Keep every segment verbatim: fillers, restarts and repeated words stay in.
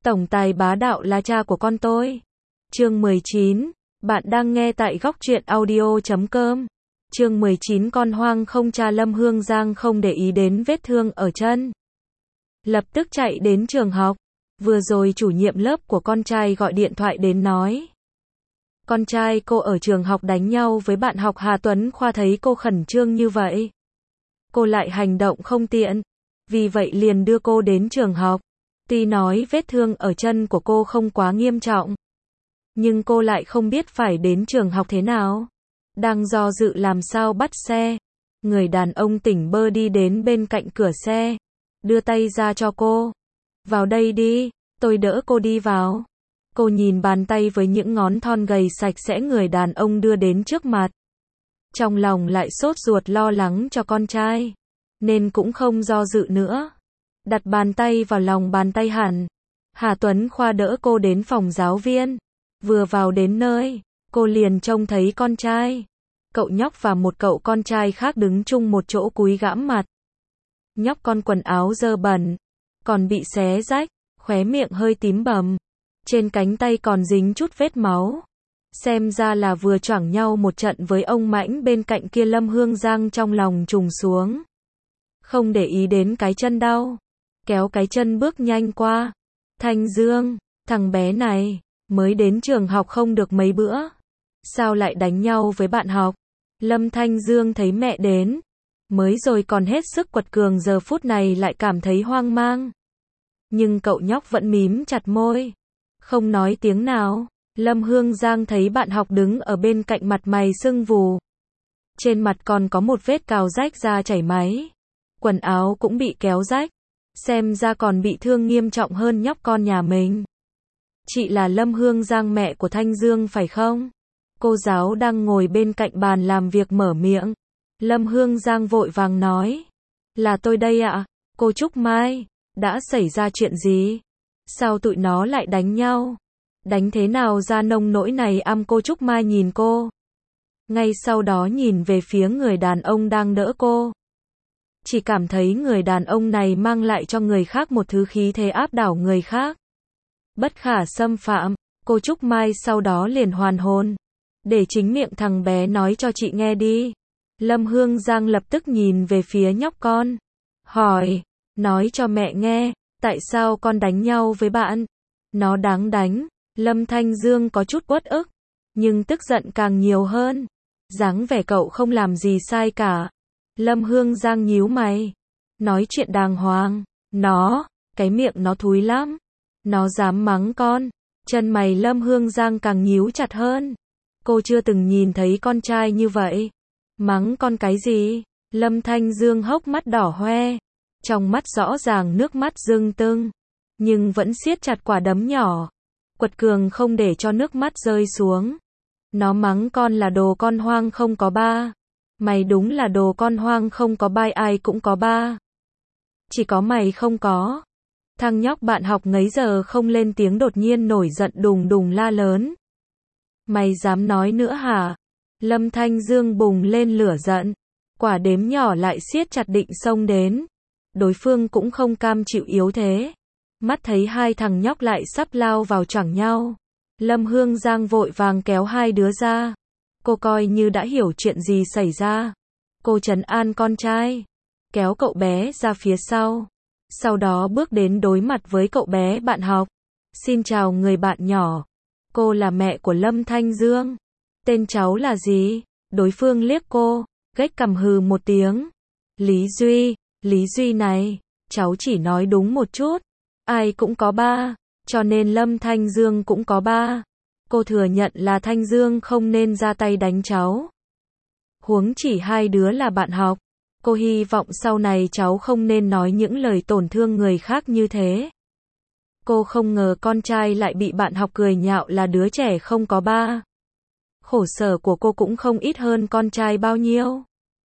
Tổng tài bá đạo là cha của con tôi. Chương mười chín. Bạn đang nghe tại góc truyện audio chấm com. Chương mười chín. Con hoang không cha. Lâm Hương Giang không để ý đến vết thương ở chân. Lập tức chạy đến trường học. Vừa rồi chủ nhiệm lớp của con trai gọi điện thoại đến nói. Con trai cô ở trường học đánh nhau với bạn học Hà Tuấn Khoa, thấy cô khẩn trương như vậy. Cô lại hành động không tiện. Vì vậy liền đưa cô đến trường học. Tuy nói vết thương ở chân của cô không quá nghiêm trọng, nhưng cô lại không biết phải đến trường học thế nào. Đang do dự làm sao bắt xe, người đàn ông tỉnh bơ đi đến bên cạnh cửa xe, đưa tay ra cho cô. Vào đây đi, tôi đỡ cô đi vào. Cô nhìn bàn tay với những ngón thon gầy sạch sẽ người đàn ông đưa đến trước mặt. Trong lòng lại sốt ruột lo lắng cho con trai, nên cũng không do dự nữa. Đặt bàn tay vào lòng bàn tay hẳn. Hà Tuấn Khoa đỡ cô đến phòng giáo viên. Vừa vào đến nơi, cô liền trông thấy con trai, cậu nhóc và một cậu con trai khác đứng chung một chỗ cúi gãm mặt. Nhóc con quần áo dơ bẩn, còn bị xé rách, khóe miệng hơi tím bầm, trên cánh tay còn dính chút vết máu. Xem ra là vừa choảng nhau một trận với ông Mãnh bên cạnh kia. Lâm Hương Giang trong lòng trùng xuống, không để ý đến cái chân đau, kéo cái chân bước nhanh qua. Thanh Dương, thằng bé này, mới đến trường học không được mấy bữa, sao lại đánh nhau với bạn học? Lâm Thanh Dương thấy mẹ đến, mới rồi còn hết sức quật cường, giờ phút này lại cảm thấy hoang mang. Nhưng cậu nhóc vẫn mím chặt môi, không nói tiếng nào. Lâm Hương Giang thấy bạn học đứng ở bên cạnh, mặt mày sưng vù. Trên mặt còn có một vết cào rách ra chảy máy. Quần áo cũng bị kéo rách. Xem ra còn bị thương nghiêm trọng hơn nhóc con nhà mình. Chị là Lâm Hương Giang, mẹ của Thanh Dương phải không? Cô giáo đang ngồi bên cạnh bàn làm việc mở miệng. Lâm Hương Giang vội vàng nói. Là tôi đây ạ. Cô Trúc Mai, đã xảy ra chuyện gì? Sao tụi nó lại đánh nhau? Đánh thế nào ra nông nỗi này? Am cô Trúc Mai nhìn cô. Ngay sau đó nhìn về phía người đàn ông đang đỡ cô. Chỉ cảm thấy người đàn ông này mang lại cho người khác một thứ khí thế áp đảo người khác, bất khả xâm phạm. Cô Trúc Mai sau đó liền hoàn hồn. Để chính miệng thằng bé nói cho chị nghe đi. Lâm Hương Giang lập tức nhìn về phía nhóc con, hỏi, nói cho mẹ nghe, tại sao con đánh nhau với bạn? Nó đáng đánh. Lâm Thanh Dương có chút uất ức, nhưng tức giận càng nhiều hơn. Dáng vẻ cậu không làm gì sai cả. Lâm Hương Giang nhíu mày, nói chuyện đàng hoàng. Nó, cái miệng nó thúi lắm. Nó dám mắng con. Chân mày Lâm Hương Giang càng nhíu chặt hơn. Cô chưa từng nhìn thấy con trai như vậy. Mắng con cái gì? Lâm Thanh Dương hốc mắt đỏ hoe, trong mắt rõ ràng nước mắt rưng tưng, nhưng vẫn siết chặt quả đấm nhỏ, quật cường không để cho nước mắt rơi xuống. Nó mắng con là đồ con hoang không có ba. Mày đúng là đồ con hoang không có ba, ai cũng có ba, chỉ có mày không có. Thằng nhóc bạn học ngấy giờ không lên tiếng đột nhiên nổi giận đùng đùng la lớn. Mày dám nói nữa hả? Lâm Thanh Dương bùng lên lửa giận, quả đếm nhỏ lại siết chặt định xông đến. Đối phương cũng không cam chịu yếu thế. Mắt thấy hai thằng nhóc lại sắp lao vào choảng nhau, Lâm Hương Giang vội vàng kéo hai đứa ra. Cô coi như đã hiểu chuyện gì xảy ra. Cô trấn an con trai, kéo cậu bé ra phía sau. Sau đó bước đến đối mặt với cậu bé bạn học. Xin chào người bạn nhỏ. Cô là mẹ của Lâm Thanh Dương. Tên cháu là gì? Đối phương liếc cô, gách cằm hừ một tiếng. Lý Duy. Lý Duy này, cháu chỉ nói đúng một chút. Ai cũng có ba, cho nên Lâm Thanh Dương cũng có ba. Cô thừa nhận là Thanh Dương không nên ra tay đánh cháu. Huống chỉ hai đứa là bạn học. Cô hy vọng sau này cháu không nên nói những lời tổn thương người khác như thế. Cô không ngờ con trai lại bị bạn học cười nhạo là đứa trẻ không có ba. Khổ sở của cô cũng không ít hơn con trai bao nhiêu.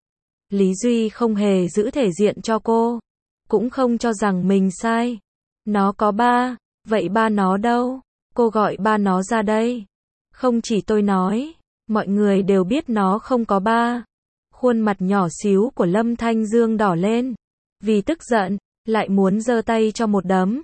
Lý Duy không hề giữ thể diện cho cô, cũng không cho rằng mình sai. Nó có ba, vậy ba nó đâu? Cô gọi ba nó ra đây. Không chỉ tôi nói, mọi người đều biết nó không có ba. Khuôn mặt nhỏ xíu của Lâm Thanh Dương đỏ lên, vì tức giận, lại muốn giơ tay cho một đấm.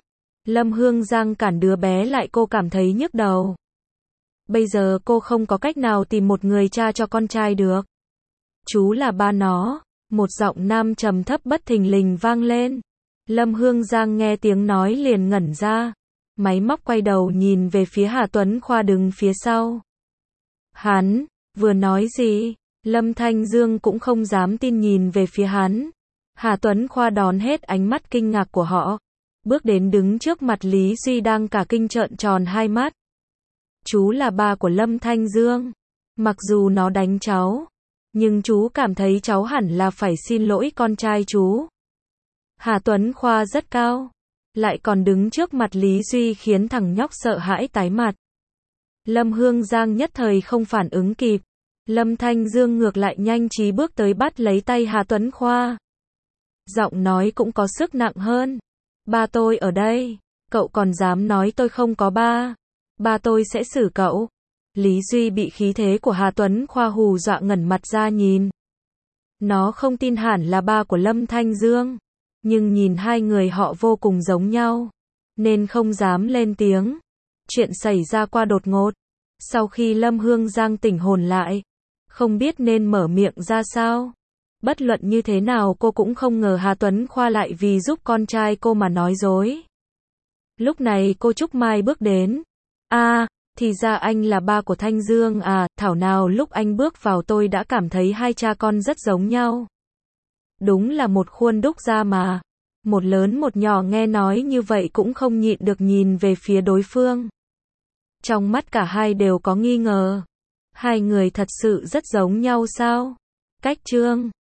Lâm Hương Giang cản đứa bé lại, cô cảm thấy nhức đầu. Bây giờ cô không có cách nào tìm một người cha cho con trai được. Chú là ba nó. Một giọng nam trầm thấp bất thình lình vang lên. Lâm Hương Giang nghe tiếng nói liền ngẩn ra. Máy móc quay đầu nhìn về phía Hà Tuấn Khoa đứng phía sau. Hắn, vừa nói gì? Lâm Thanh Dương cũng không dám tin nhìn về phía hắn. Hà Tuấn Khoa đón hết ánh mắt kinh ngạc của họ. Bước đến đứng trước mặt Lý Duy đang cả kinh trợn tròn hai mắt. Chú là ba của Lâm Thanh Dương. Mặc dù nó đánh cháu, nhưng chú cảm thấy cháu hẳn là phải xin lỗi con trai chú. Hà Tuấn Khoa rất cao, lại còn đứng trước mặt Lý Duy khiến thằng nhóc sợ hãi tái mặt. Lâm Hương Giang nhất thời không phản ứng kịp. Lâm Thanh Dương ngược lại nhanh trí bước tới bắt lấy tay Hà Tuấn Khoa. Giọng nói cũng có sức nặng hơn. Ba tôi ở đây, cậu còn dám nói tôi không có ba. Ba tôi sẽ xử cậu. Lý Duy bị khí thế của Hà Tuấn Khoa hù dọa ngẩn mặt ra nhìn. Nó không tin hẳn là ba của Lâm Thanh Dương, nhưng nhìn hai người họ vô cùng giống nhau, nên không dám lên tiếng. Chuyện xảy ra qua đột ngột. Sau khi Lâm Hương Giang tỉnh hồn lại, không biết nên mở miệng ra sao. Bất luận như thế nào cô cũng không ngờ Hà Tuấn Khoa lại vì giúp con trai cô mà nói dối. Lúc này cô Trúc Mai bước đến. À, thì ra anh là ba của Thanh Dương à, thảo nào lúc anh bước vào tôi đã cảm thấy hai cha con rất giống nhau. Đúng là một khuôn đúc ra mà. Một lớn một nhỏ nghe nói như vậy cũng không nhịn được nhìn về phía đối phương. Trong mắt cả hai đều có nghi ngờ. Hai người thật sự rất giống nhau sao? Cách chương